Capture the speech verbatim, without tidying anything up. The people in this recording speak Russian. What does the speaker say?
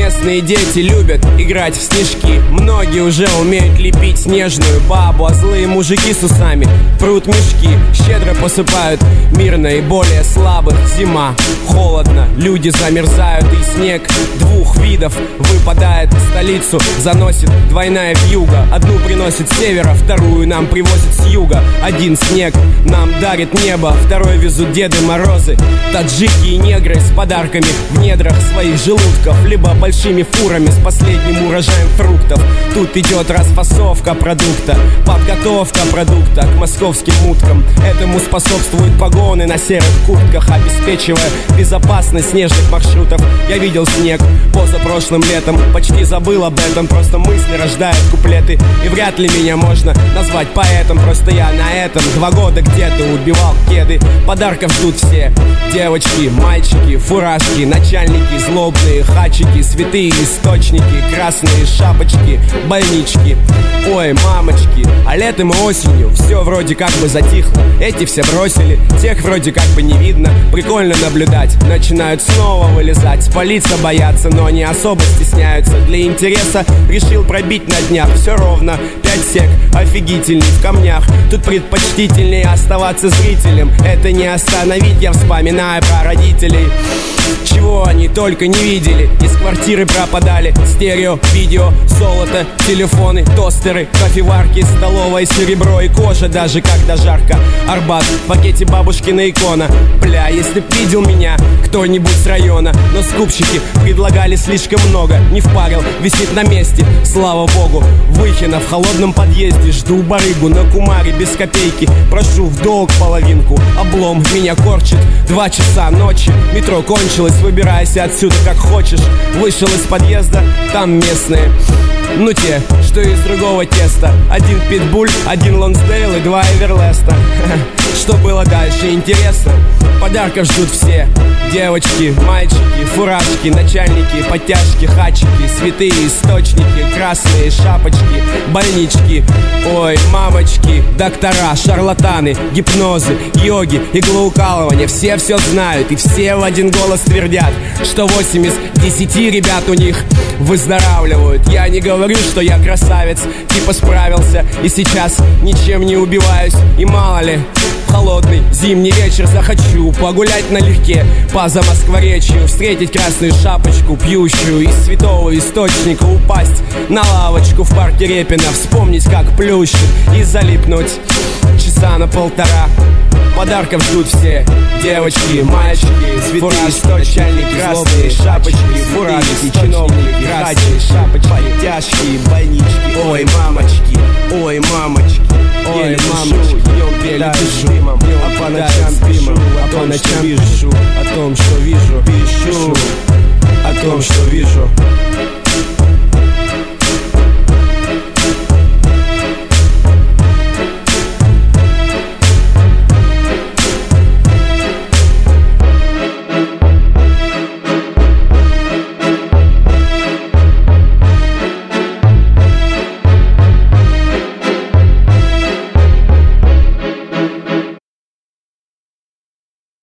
Местные дети любят играть в снежки. Многие уже умеют лепить снежную бабу, а злые мужики с усами прут мешки. Щедро посыпают мир наиболее слабых. Зима, холодно, люди замерзают, и снег двух видов выпадает. Столицу заносит двойная вьюга. Одну приносит с севера, вторую нам привозит с юга. Один снег нам дарит небо, второй везут Деды Морозы. Таджики и негры с подарками в недрах своих желудков, либо большими фурами с последним урожаем фруктов. Тут идет расфасовка продукта, подготовка продукта к московским уткам. Этому способствуют погоны на серых куртках, обеспечивая безопасность снежных маршрутов. Я видел снег позапрошлым летом, почти забыл об этом, просто мысли рождают куплеты. И вряд ли меня можно назвать поэтом, просто я на этом два года где-то убивал кеды. Подарков ждут все: девочки, мальчики, фуражки, начальники, злобные хачики, святые источники, красные шапочки, больнички. Ой, мамочки, а летом и осенью все вроде как бы затихло. Эти все бросили, тех вроде как бы не видно. Прикольно наблюдать, начинают снова вылезать. Спалиться боятся, но не особо стесняются. Для интереса решил пробить на днях. Все ровно, пять сек, офигительный в камнях. Тут предпочтительнее оставаться зрителем. Это не остановить, я вспоминаю про родителей. Чего они только не видели. Из квартиры пропадали стерео, видео, золото, телефоны, тостеры, кофеварки, столовое серебро и кожа, даже когда жарко. Арбат, в пакете бабушкина икона. Бля, если б видел меня кто-нибудь с района. Но скупщики предлагали слишком много. Не впарил, висит на месте, слава богу. Выхина в холодном подъезде. Жду барыгу на кумаре без копейки. Прошу в долг половинку. Облом меня корчит. Два часа ночи, метро кончилось. Выбирайся отсюда как хочешь. Вышел из подъезда, там местные. Ну те, что из другого теста. Один питбуль, один лонсдейл и два эверлеста. Что было дальше, интересно? Подарков ждут все: девочки, мальчики, фуражки, начальники, подтяжки, хачики, святые источники, красные шапочки, больнички. Ой, мамочки, доктора, шарлатаны, гипнозы, йоги, иглоукалывания. Все все знают и все в один голос твердят, что восемь из десяти ребят у них выздоравливают. Я не говорю, что я красавец, типа справился и сейчас ничем не убиваюсь. И мало ли, в холодный зимний вечер захочу погулять налегке по Замоскворечью, встретить красную шапочку, пьющую из святого источника, упасть на лавочку в парке Репина, вспомнить, как плющит, и залипнуть часа на полтора. Подарков ждут все: девочки, мальчики, фуражки, начальники, красные шапочки, фуражки, чиновники, красные шапочки, подтяжки, больнички. Ой, мамочки, ой, мамочки, ой, мамочки. Еле дышу, а по ночам пишу, а по ночам пишу о том, что вижу, пишу о том, что вижу.